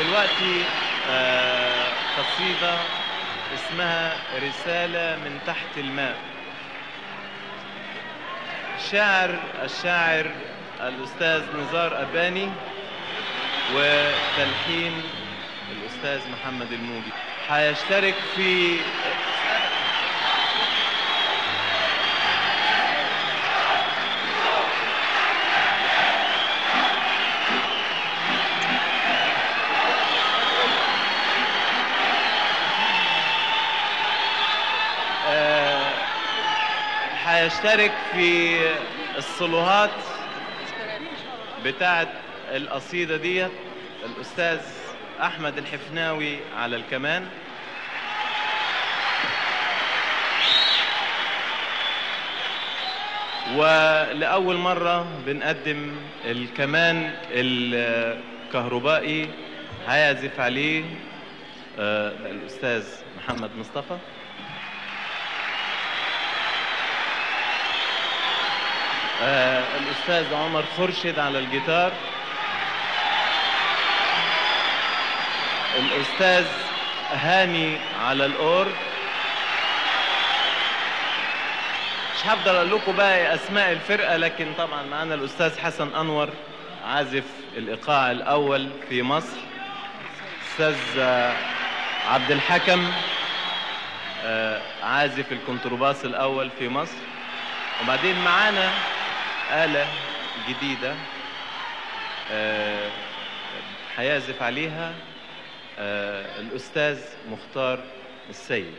دلوقتي قصيدة اسمها رسالة من تحت الماء. الشاعر الأستاذ نزار أباني، وتلحين الأستاذ محمد الموجي. هيشترك في الصلوهات بتاعت القصيدة ديت الأستاذ أحمد الحفناوي على الكمان، ولأول مرة بنقدم الكمان الكهربائي، هيعزف عليه الأستاذ محمد مصطفى. الأستاذ عمر خرشد على الجيتار، الأستاذ هاني على الأورج. مش هفضل أقول لكم بقى أسماء الفرقة، لكن طبعا معنا الأستاذ حسن أنور عازف الإيقاع الأول في مصر، الأستاذ عبد الحكم عازف الكونترباس الأول في مصر، وبعدين معانا آلة جديدة هيعزف عليها الأستاذ مختار السيد.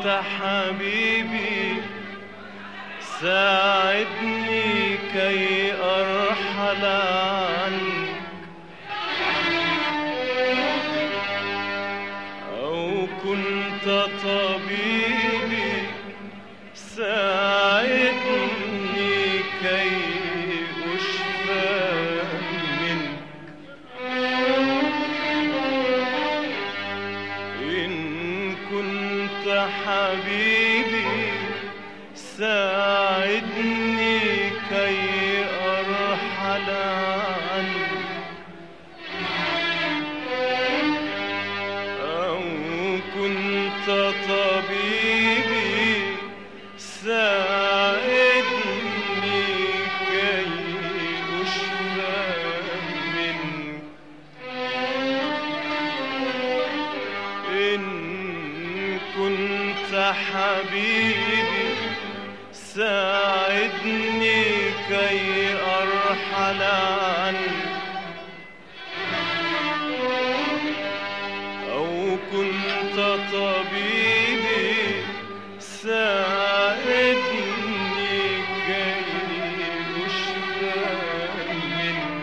حبيبي ساعدني كي أرحل عنك، أو كنت طبيبي ساعدني كي أشفى منك. إن كنت حبيبي ساعدني كي أرحل عنك، أو كنت طبيبي ساعدني كي أشفى منك. إن كنت حبيبي ساعدني كي أرحل عنك، أو كنت طبيبي ساعدني كي أشفى منك.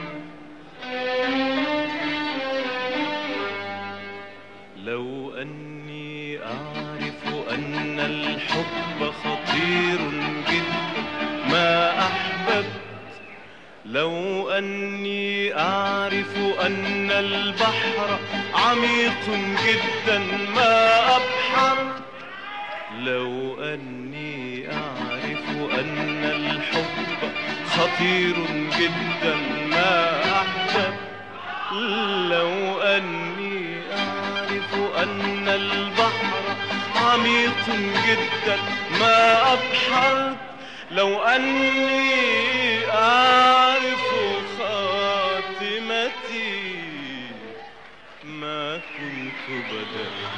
لو أني أعرف أن الحب خطير جدا ما أحببت، لو أني أعرف أن البحر عميق جدا ما أبحرت، لو أني أعرف أن الحب خطير جدا ما أحببت، لو أني أعرف أن البحر عميق جدا ما أبحرت، لو أني أعرف خاتمتي ما كنت بدأت.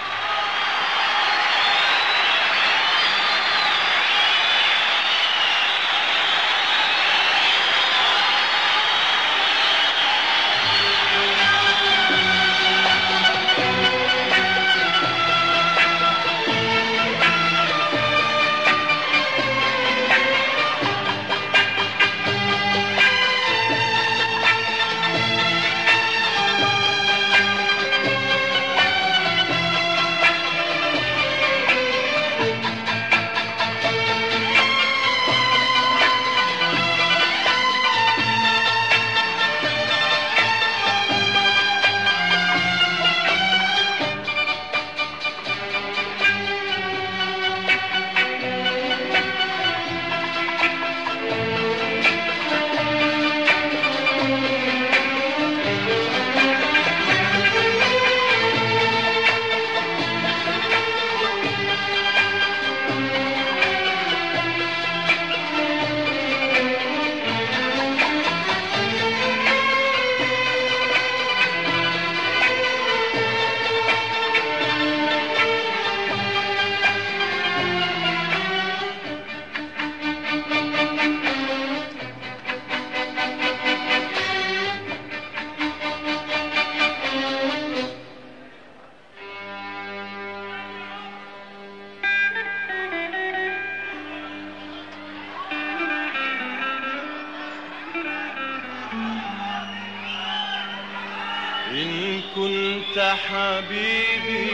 إن كنت حبيبي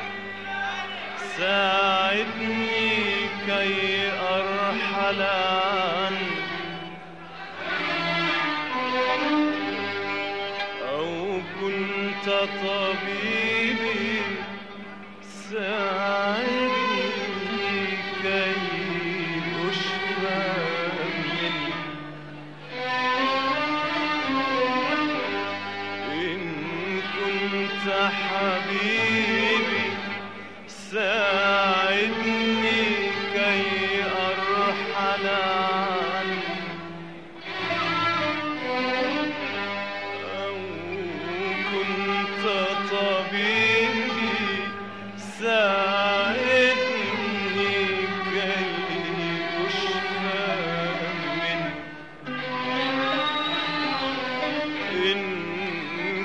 ساعدني كي أرحل عنك، أو كنت طبيبي ساعدني كي أشفى منك. إن كنت حبيبي ساعدني كي أرحل عنك، أو كنت طبيبي ساعدني كي أشفى منك. إن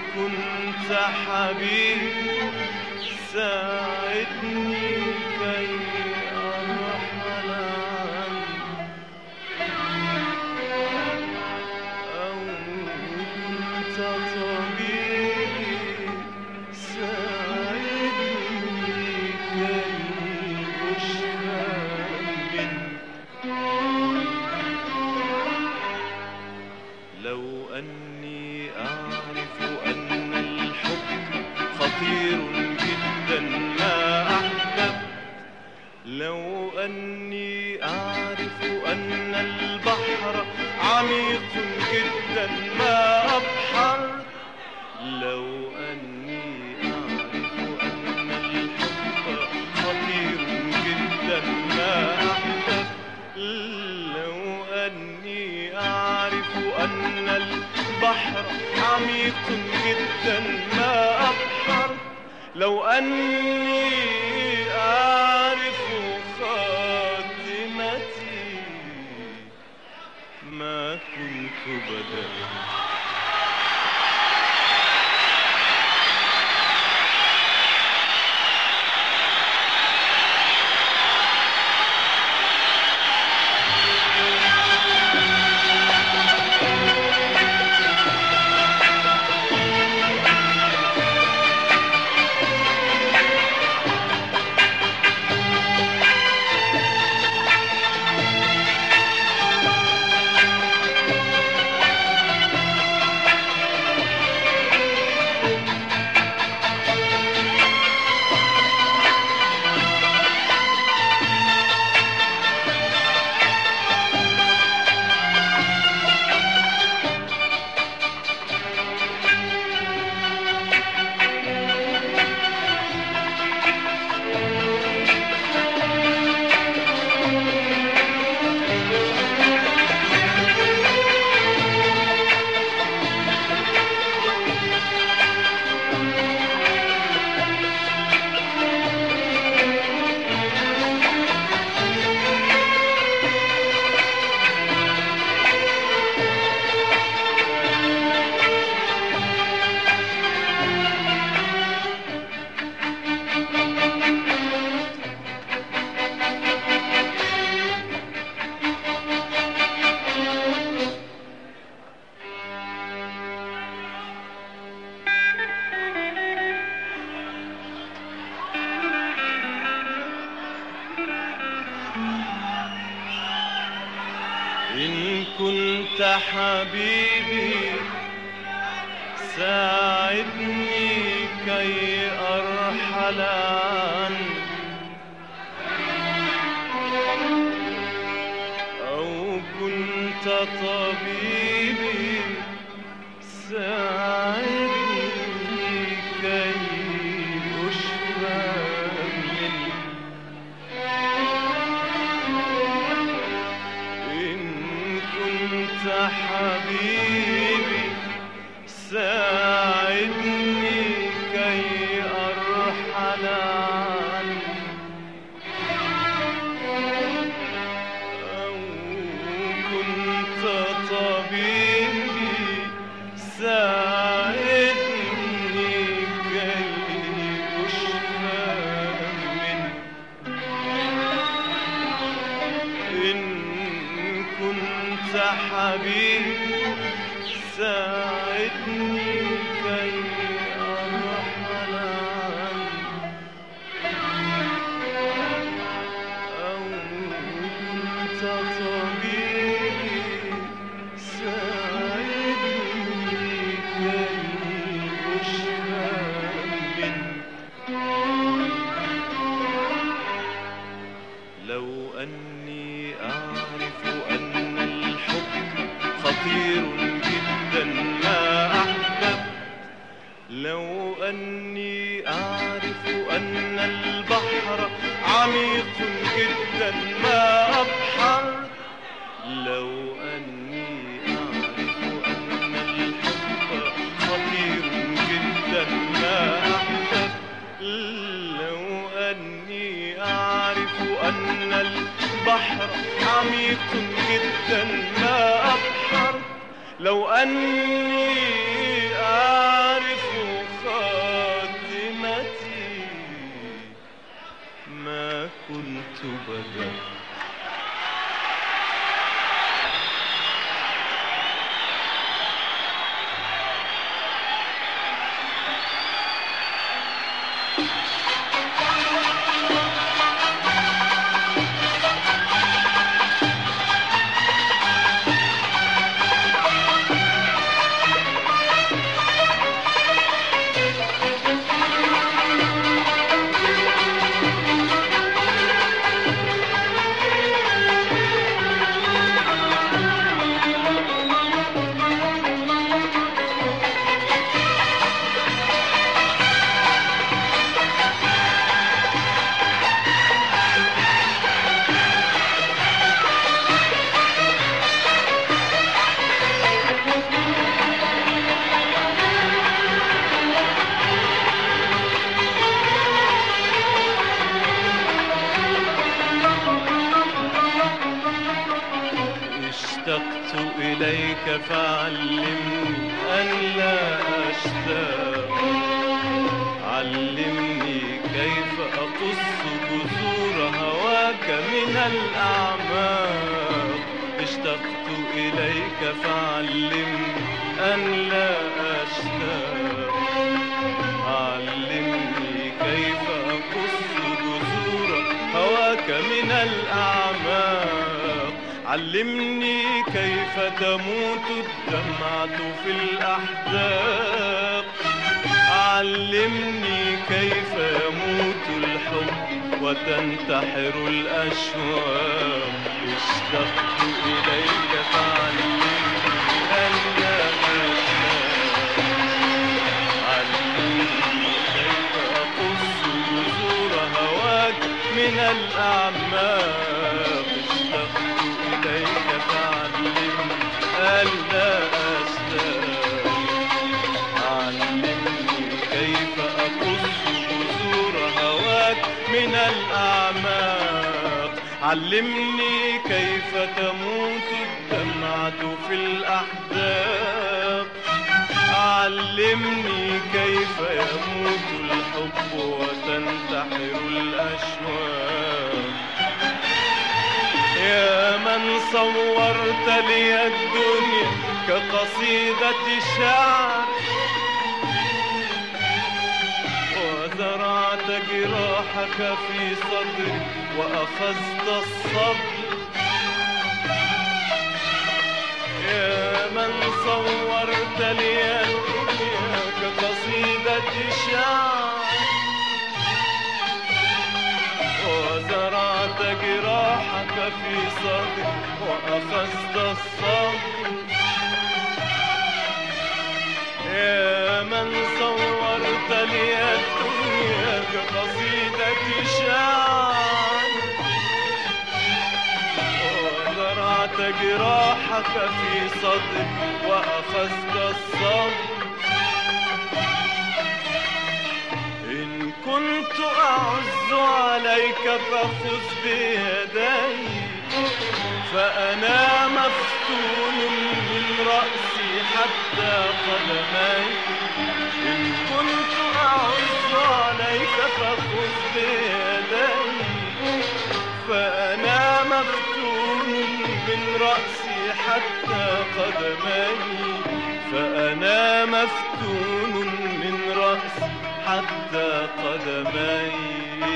كنت حبيبي ساعدني كي أني أعرف أن البحر عميق جدا ما أبحر، لو أني أعرف أن الحب خطير جدا ما أحبب، لو أني أعرف أن البحر عميق جدا ما أبحر، لو أني أعرف خاتمتي ما كنت بدأت. إن كنت حبيبي ساعدني كي أرحل عنك، أو كنت طبيبي ساعدني كي أشفى منك، حبيبي ساعدني كي أرحل عنك، أو كنت طبيبي ساعدني كي أشفى منك، إن كنت حبيبي ساعدني كي أرحل عنك، أو كنت طبيبي ساعدني كي أشفى منك، لو أني أعرف أن الحب خطير جدا ما أحبب، لو أني أعرف أن البحر عميق جدا ما أبحر، لو أني أعرف أن الحب خطير جدا ما أحبب، لو أني أعرف أن البحر عميق جدا ما أبحر، لو أني أعرف خاتمتي ما كنت بدأت. إليك فعلمني أن لا أشتاق. علمني كيف أقص جذور هواك من الأعماق. اشتقت إليك فعلمني أن لا أشتاق. علمني كيف أقص جذور هواك من الأعماق. علمني كيف تموت الدمعة في الأحداق. علمني كيف يموت الحب وتنتحر الأشواق. اشتقت إليك فعلمني أن لا أشتاق. علمني كيف أقص جذور هواك من الأعماق. اشتقت إليك فعلمني أن لا أشتاق. علمني كيف أقص جذور هواك من الأعماق. علمني كيف تموت الدمعة في الأحداق. علمني كيف يموت الحب وتنتحر الأشواق. يا من صورت لي الدنيا كقصيدة شعر، وزرعت جراحك في صدري وأخذت الصبر. يا من صورت لي الدنيا كقصيدة شعر، وزرعت جراحك في صدري وأخذت الصبر. يا من صورت لي الدنيا كقصيدة شعر، وزرعت جراحك في صدري وأخذت الصبر. إن كنت أعز عليك فخذ بيدي، فأنا مفتون من رأسي حتى قدمي. إن كنت أعز عليك فخذ بيدي، فأنا مفتون من رأسي حتى قدمي. فأنا مفتون من رأسي حتى قدمي.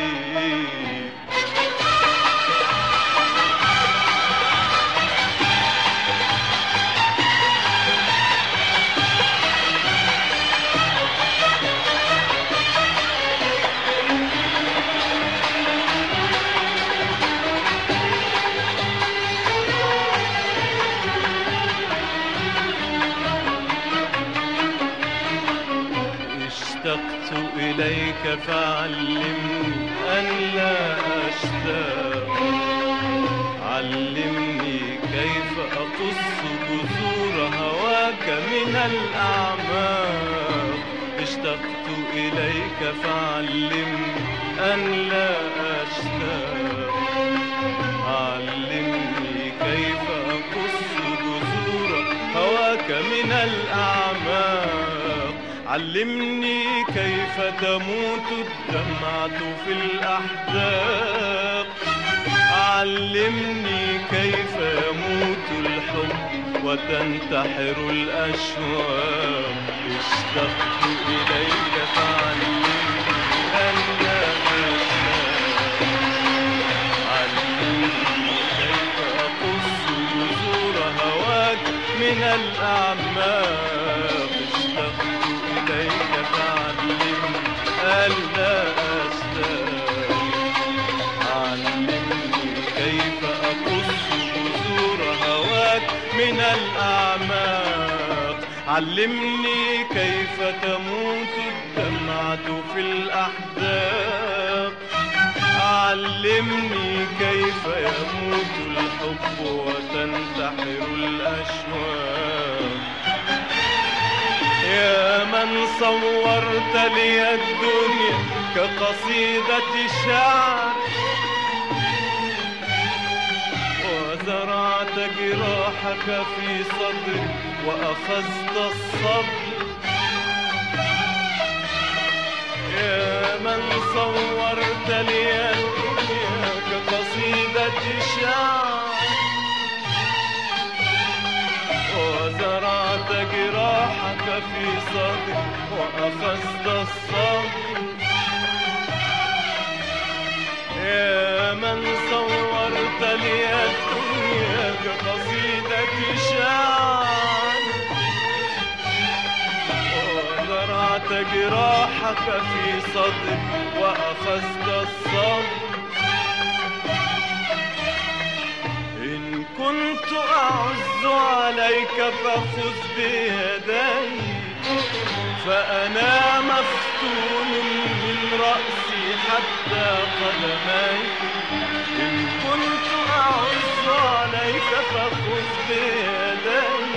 اشتقت إليك فعلمني أن لا أشتاق. علمني كيف أقص جذور هواك من الأعماق. اشتقت إليك فعلمني أن لا أشتاق. علمني كيف أقص جذور هواك من الأعماق. علمني كيف تموت الدمعة في الأحداق. علمني كيف يموت الحب وتنتحر الأشواق. اشتقت إليك فعلمني أن لا أشتاق. علمني كيف أقص جذور هواك من الأعماق. اشتقت إليك فعلمني أن لا أشتاق. علمني كيف أقص جذور هواك من الأعماق. علمني كيف تموت الدمعة في الأحداق. علمني كيف يموت الحب وتنتحر الأشواق. يا من صورت لي الدنيا كقصيدة شعر، وزرعت جراحك في صدري وأخذت الصبر. يا من صورت لي الدنيا كقصيدة شعر وزرعت جراحك في صدري وأخذت الصبر. يا من صورت لي الدنيا كقصيدة شعر وزرعت جراحك في صدري وأخذت الصبر. إن كنت أعز عليك فخذ بيدي فأنا مفتون من رأسي حتى قدمي. إن كنت أعز عليك فخذ بيدي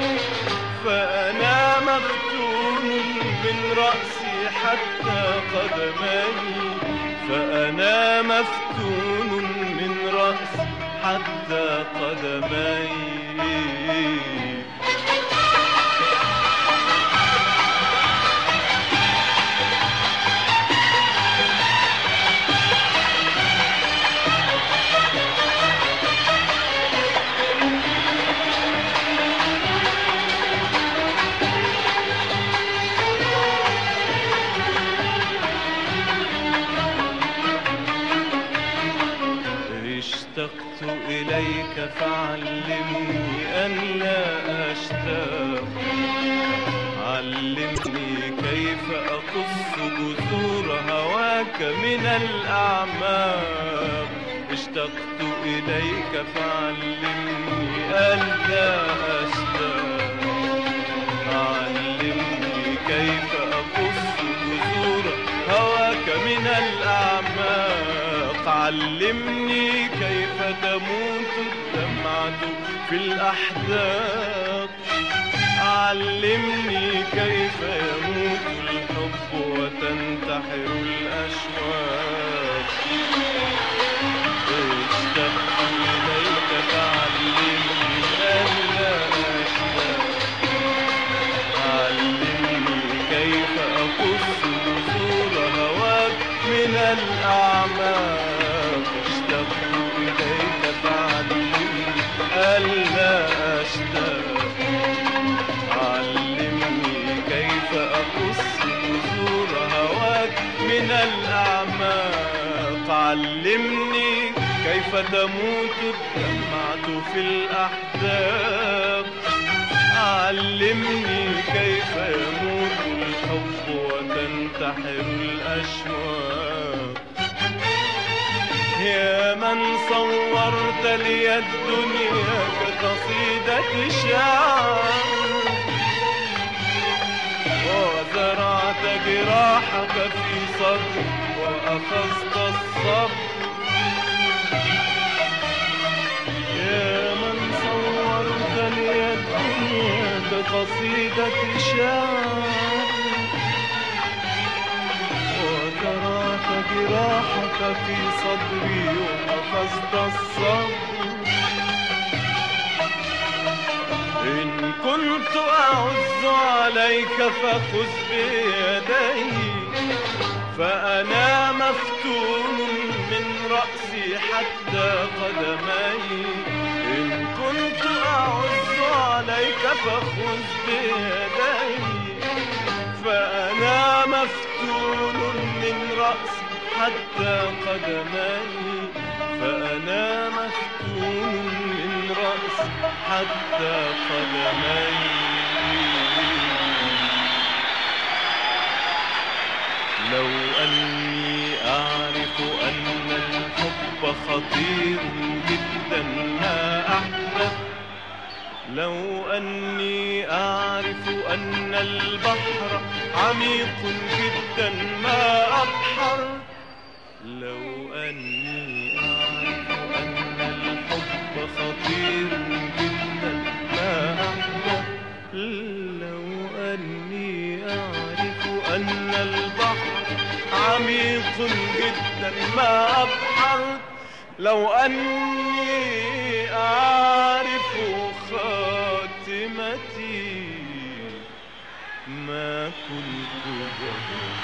فأنا مفتون من رأسي حتى قدمي. فأنا مفتون من رأسي حتى قدمي. اشتقت إليك فعلمني أن لا أشتاق. علمني كيف أقص جذور هواك من الأعماق. اشتقت إليك فعلمني أن لا أشتاق. علمني كيف أقص جذور هواك من الأعماق. علمني كيف تموت الدمعة في الأحداق. علمني كيف يموت الحب وتنتحر الأشواق. اشتقت إليك فعلمني أن لا أشتاق. علمني كيف أقص جذور هواك من الأعماق. اشتقت إليك فعلمني ألا أشتاق. علمني كيف أقص جذور هواك من الأعماق. علمني كيف تموت الدمعة في الأحداق. علمني كيف يموت الحب وتنتحر الأشواق. يا من صورت لي الدنيا كقصيدة شعر وزرعت جراحك في صدري وأخذت الصبر. يا من صورت لي الدنيا كقصيدة شعر وزرعت جراحك في صدري وأخذت الصبر. إن كنت أعز عليك فخذ بيدي فأنا مفتون من رأسي حتى قدمي. إن كنت أعز عليك فخذ بيدي فأنا مفتون من رأسي حتى قدمي. فأنا مفتون من رأسي حتى قدمي. لو أني أعرف أن الحب خطير جدا ما أحدث. لو أني أعرف أن البحر عميق جدا ما أبحر. لو أني أعرف أن الحب خطير جدا ما أحدث. لو أني أعرف أن البحر عميق جدا ما أبحر. لو أني أعرف كنت بقول.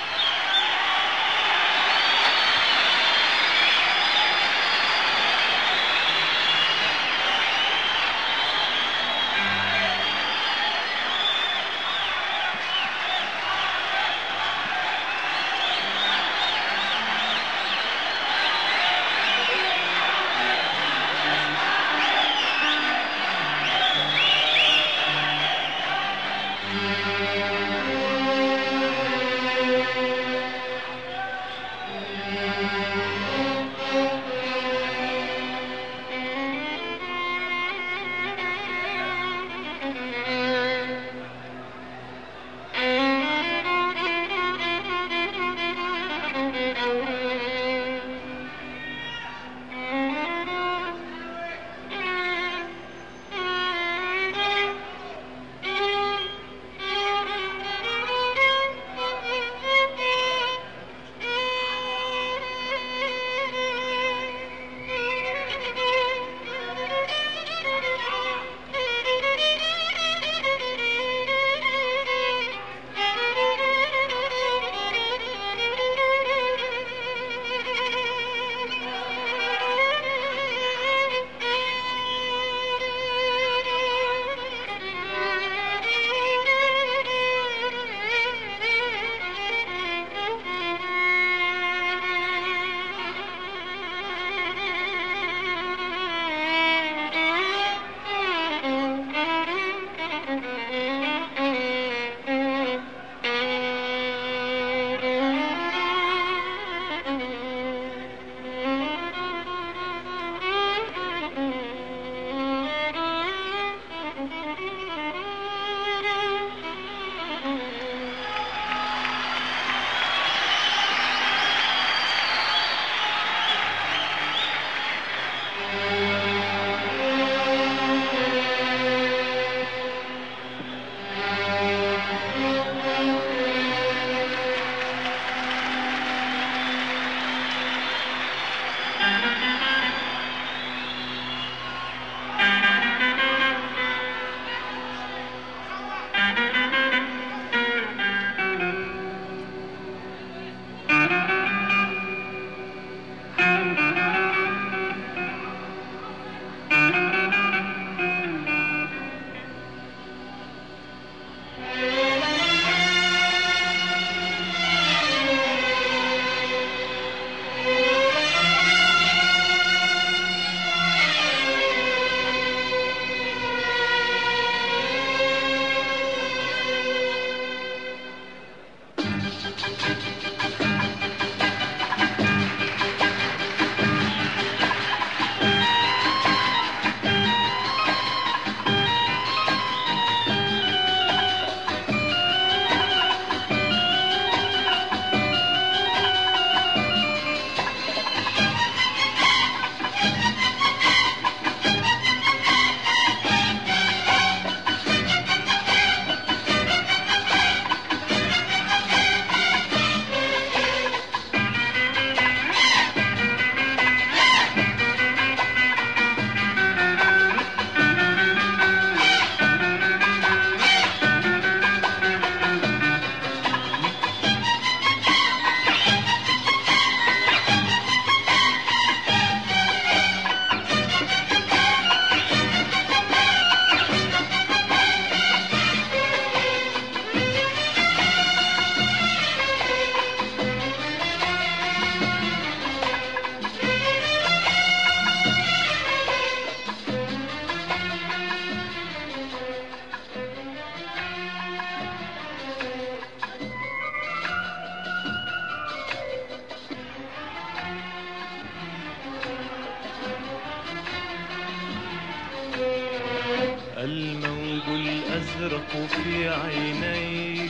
الموج الأزرق في عينيك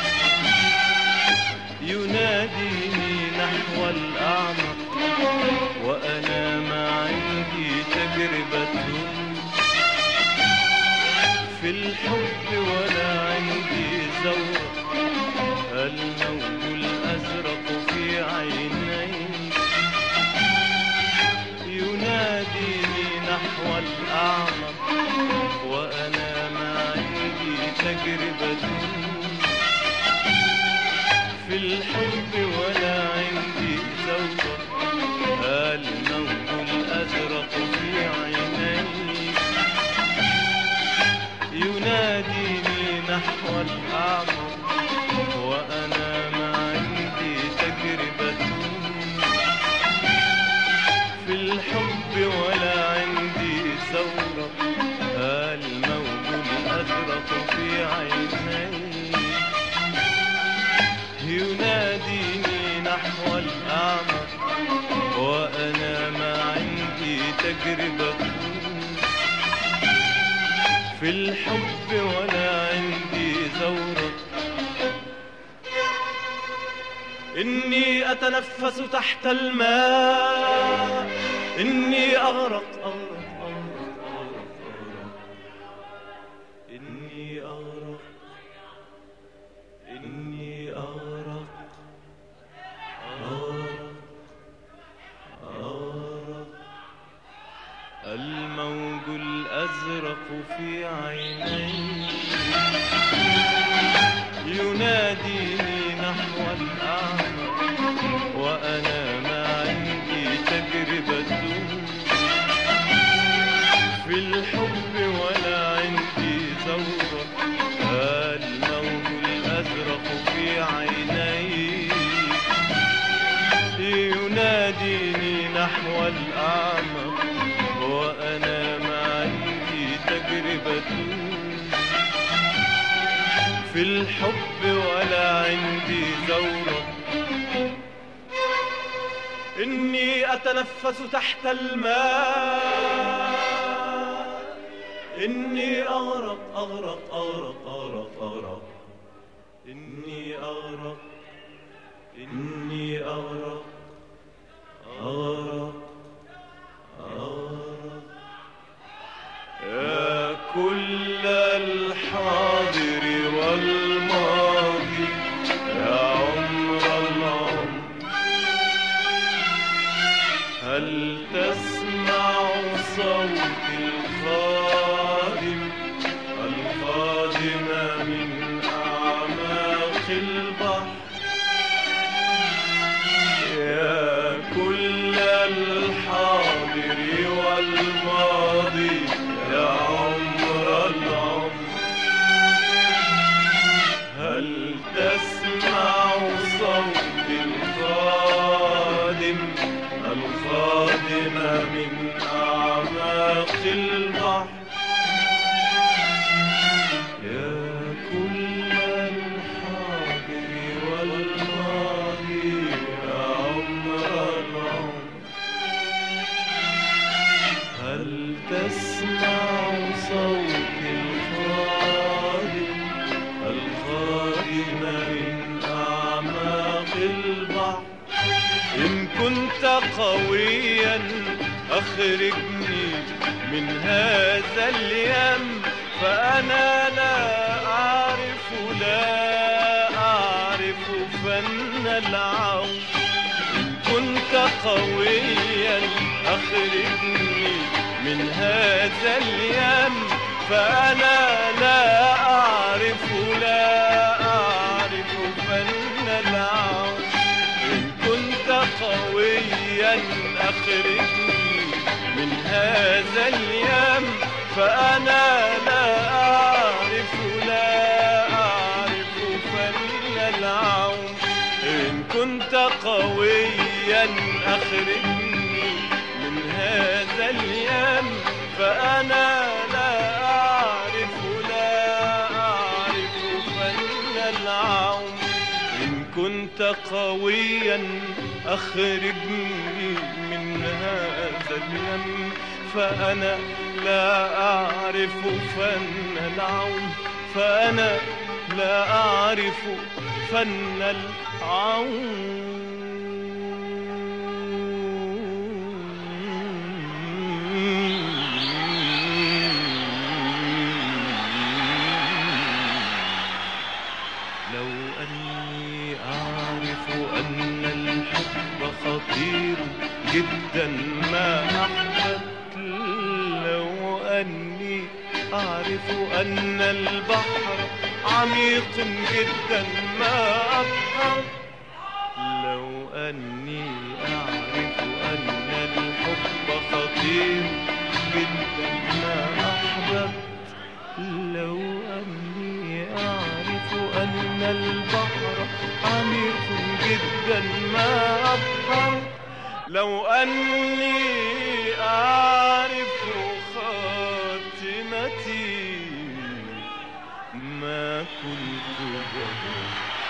يناديني نحو الأعمق، وأنا ما عندي تجربة في الحب ولا عندي ذوق. الموج الأزرق في عينيك يناديني نحو الأعمق، وأنا ما عندي تجربة الحب ولا عندي زوجة، الموج الأزرق في عيني يناديني نحو الأعمق، وأنا ما عندي تجربة في الحب ولا عندي زورق، الموج الأزرق في عيني يناديني نحو الأعمق، وأنا ما عندي تجربة في الحب ولا عندي زورق. إني أتنفس تحت الماء، إني أغرق أغرق أغرق أغرق أغرق، إني أغرق إني أغرق أغرق أغرق. الموج الأزرق في عيني يناديني نحو الأعمق، وأنا ما عندي تجربة في الحب ولا عندي زورق، الموج الأزرق في عيني يناديني نحو الأعمق، وأنا ما عندي تجربة في الحب ولا عندي زورق. إني أتنفس تحت الماء، إني أغرق أغرق أغرق أغرق أغرق، إني أغرق إني أغرق أغرق أغرق. يا كل الحاضر والماضي، يا عمر العمر، هل تسمع صوت الخادم القادم من أعماق البحر؟ يا كل الحاضر والماضي، يا عمر العمر، هل تسمع صوت القادم القادم من أعماق البحر؟ يا كل الحاضر والماضي، يا عمر العمر، هل تسمع صوت القادم القادم من أعماق البحر؟ إن كنت قويا أخرجني من هذا اليم، فأنا لا أعرف فن العون. إن كنت قويا أخرجني من هذا اليم، فأنا لا أعرف فن العون. إن كنت قويا أخرجني من هذا اليم، فأنا لا أعرف فن العون. إن كنت قويا أخرجني من هذا اليم، فأنا لا أعرف فن العون. إن كنت قويا أخرجني من هذا اليم، فأنا لا أعرف فن العون، فأنا لا أعرف فن العون. لو أني أعرف أن الحب خطير جدا ما أحببت، لو أني أعرف أن البحر عميق جدا ما أبحر، أني أعرف أن الحب خطير جدا ما أحببت، لو أني أعرف أن البحر عميق جدا ما أبحر، لو أني أعرف خاتمتي ما كنت بها.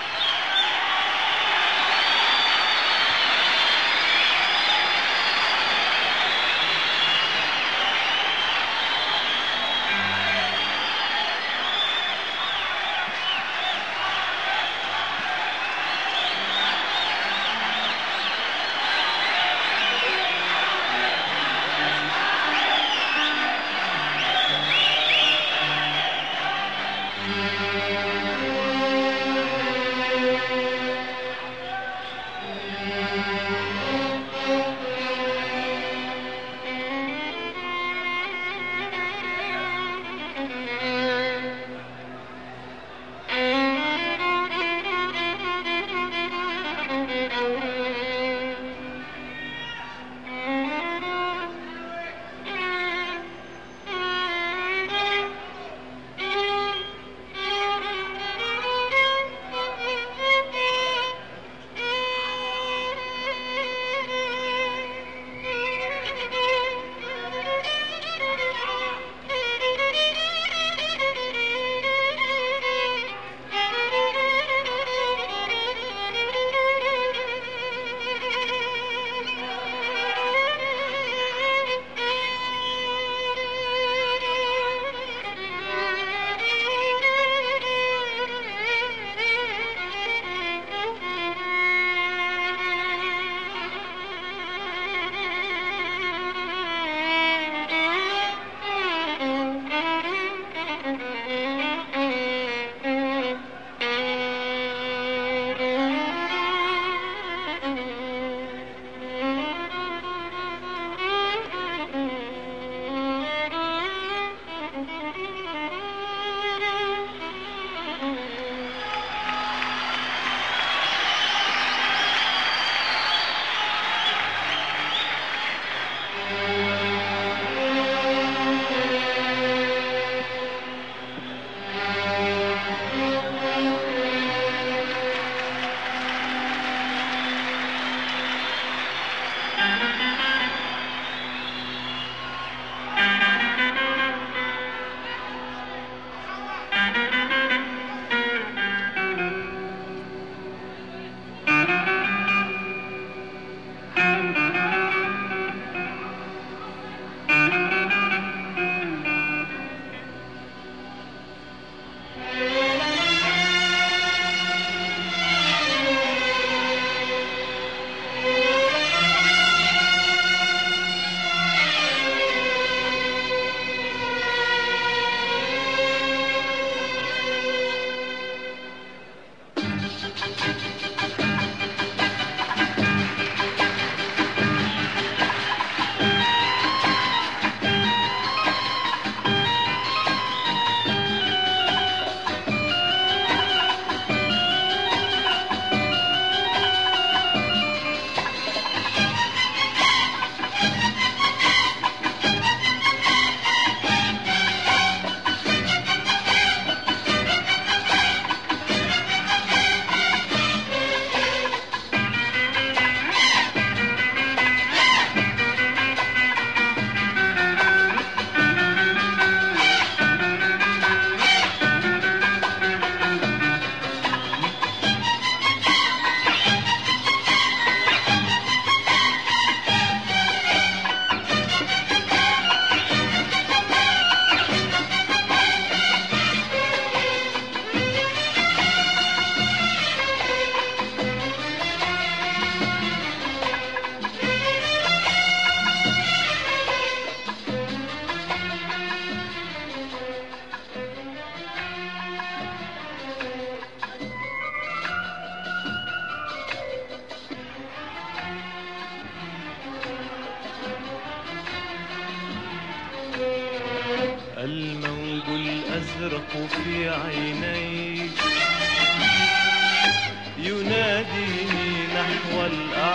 الموج الأزرق في عينيك يناديني نحو الأعلى،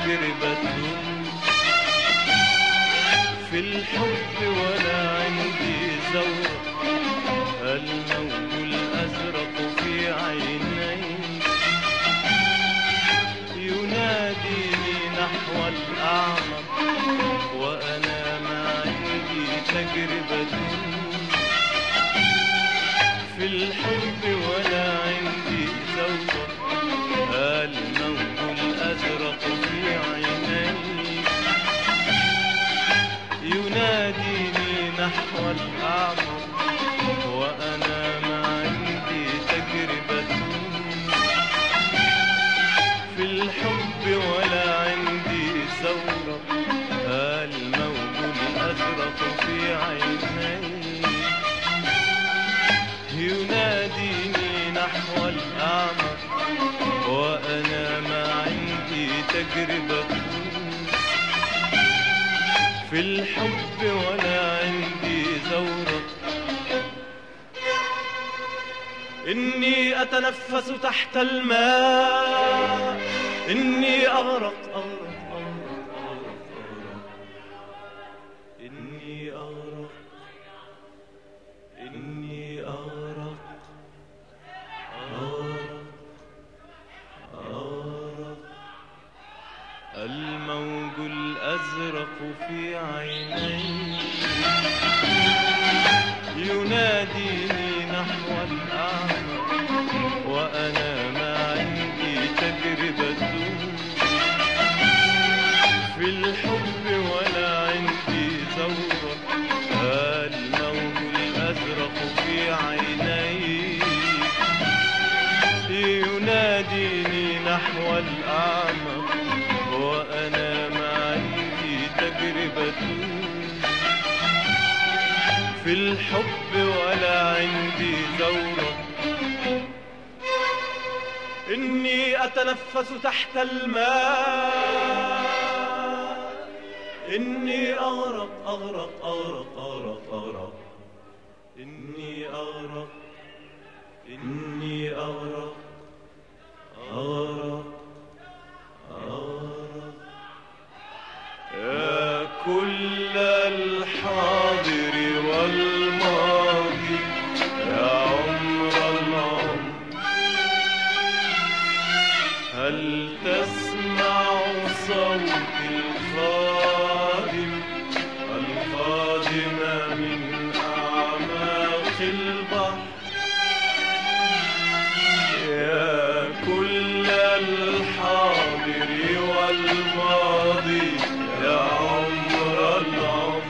تجربة في الحب ولا عندي ثورة، الموج الأزرق في عيني يناديني نحو الأعمق، وأنا ما عندي تجربة في الحب ولا عندي ثورة، الموج الأزرق في عيني يناديني نحو الأعمق، وأنا ما عندي تجربة في الحب ولا عندي ثورة، الموج الأزرق في عيني يناديني نحو الأعمق، وأنا ما عندي تجربة في الحب ولا عندي ثورة. إني أتنفس تحت الماء، إني أغرق أغرق أغرق أغرق أغرق، إني أغرق إني أغرق أغرق أغرق، الموج الأزرق في عيني يناديني نحو الأعمق، وأنا ما عندي تجربة في الحب ولا عندي ثورة، الموج الأزرق في عيني يناديني نحو الأعمق، وأنا ما عندي تجربة في الحب ولا عندي ثورة. إني أتنفس تحت الماء، إني أغرق أغرق أغرق أغرق أغرق، إني أغرق إني أغرق أغرق أغرق، يا كل الحاضر والماضي يا عمر العمر، هل تسمع صوت الخادم القادم من أعماق البحر، يا كل الحاضر والماضي يا عمر العمر،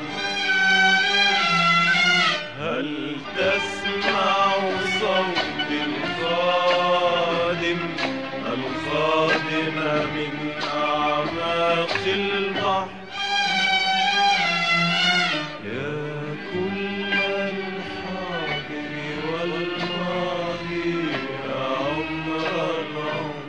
هل تسمع صوت القادم القادم من أعماق البحر، يا كل الحاضر والماضي يا عمر العمر،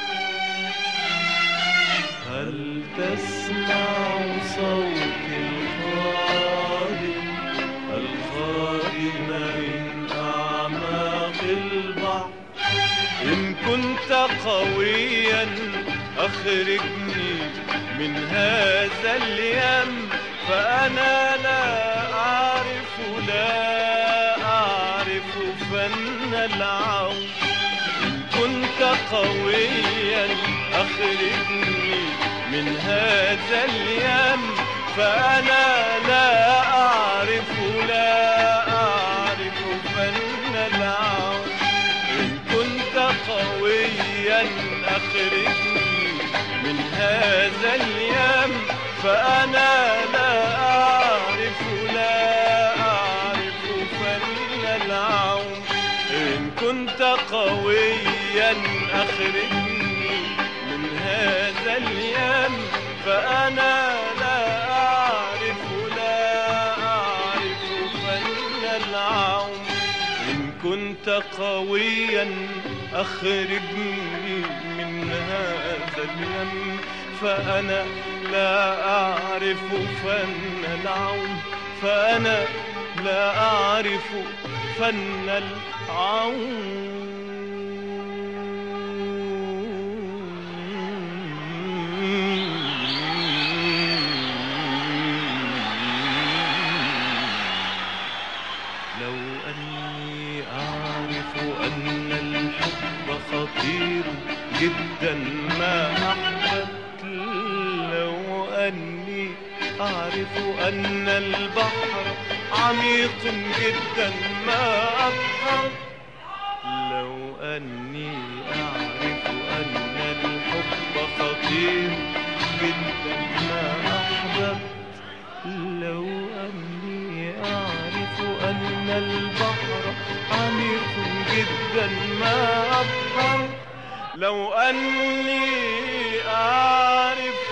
هل تسمع صوت القادم القادم من أعماق البحر، إن كنت قويا أخرجني من هذا اليم، فأنا لا أعرف فن العون، إن كنت قويا أخرجني من هذا اليم، فأنا لا أعرف فن العون، إن كنت قويا أخرجني من هذا اليم، فأنا لا أعرف فن العون، إن كنت قويا أخرجني من هذا اليم، فأنا لا أعرف فن العون، إن كنت قويا أخرجني من هذا اليم، فأنا لا أعرف فن العون، فأنا لا أعرف فن العون. أعرف أن البحر عميق جدا ما أبحر. لو أني أعرف أن الحب خطير جدا ما أحببت. لو أني أعرف أن البحر عميق جدا ما أبحر. لو أني أعرف